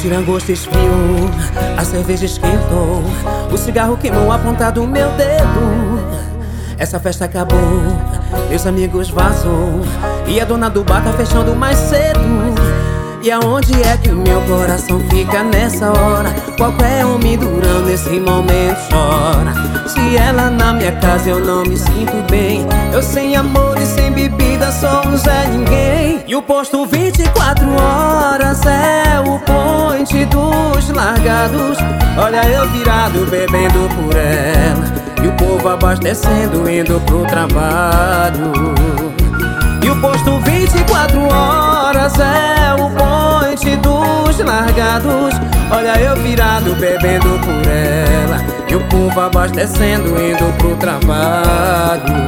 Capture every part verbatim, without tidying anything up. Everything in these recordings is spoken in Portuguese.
tira-gosto esfriou, a cerveja esquentou, o cigarro queimou a ponta do meu dedo. Essa festa acabou, meus amigos vazou, e a dona do bar tá fechando mais cedo. E aonde é que o meu coração fica nessa hora? Qualquer homem durando esse momento chora. Se ela na minha casa eu não me sinto bem, eu sem amor e sem bebida sou um Zé Ninguém. E o posto vinte e quatro horas é o point dos largados. Olha eu virado bebendo por ela, e o povo abastecendo indo pro trabalho. E o posto vinte e quatro horas é o point dos largados. Olha eu virado bebendo por ela, e o povo abastecendo indo pro trabalho.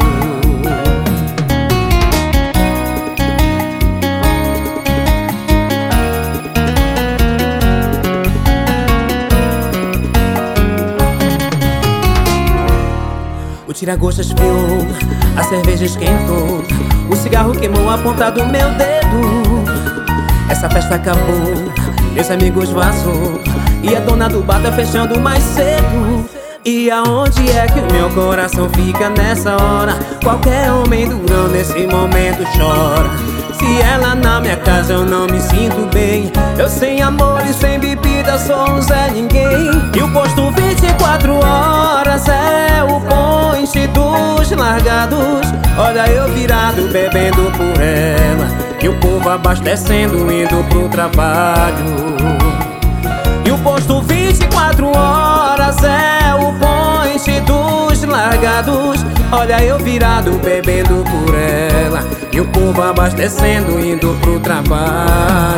O tira-gosto esfriou, a cerveja esquentou, o cigarro queimou a ponta do meu dedo. Essa festa acabou, meus amigos vazou, e a dona do bar tá fechando mais cedo. E aonde é que o meu coração fica nessa hora? Qualquer homem durão nesse momento chora. Se ela na minha casa eu não me sinto bem, eu sem amor e sem bebida sou um Zé Ninguém. E o posto vinte e quatro horas é o point dos largados. Olha eu virado bebendo por ela, e o povo abastecendo indo pro trabalho. E o posto vinte e quatro horas é o point dos largados. Olha eu virado bebendo por ela, e o povo abastecendo indo pro trabalho.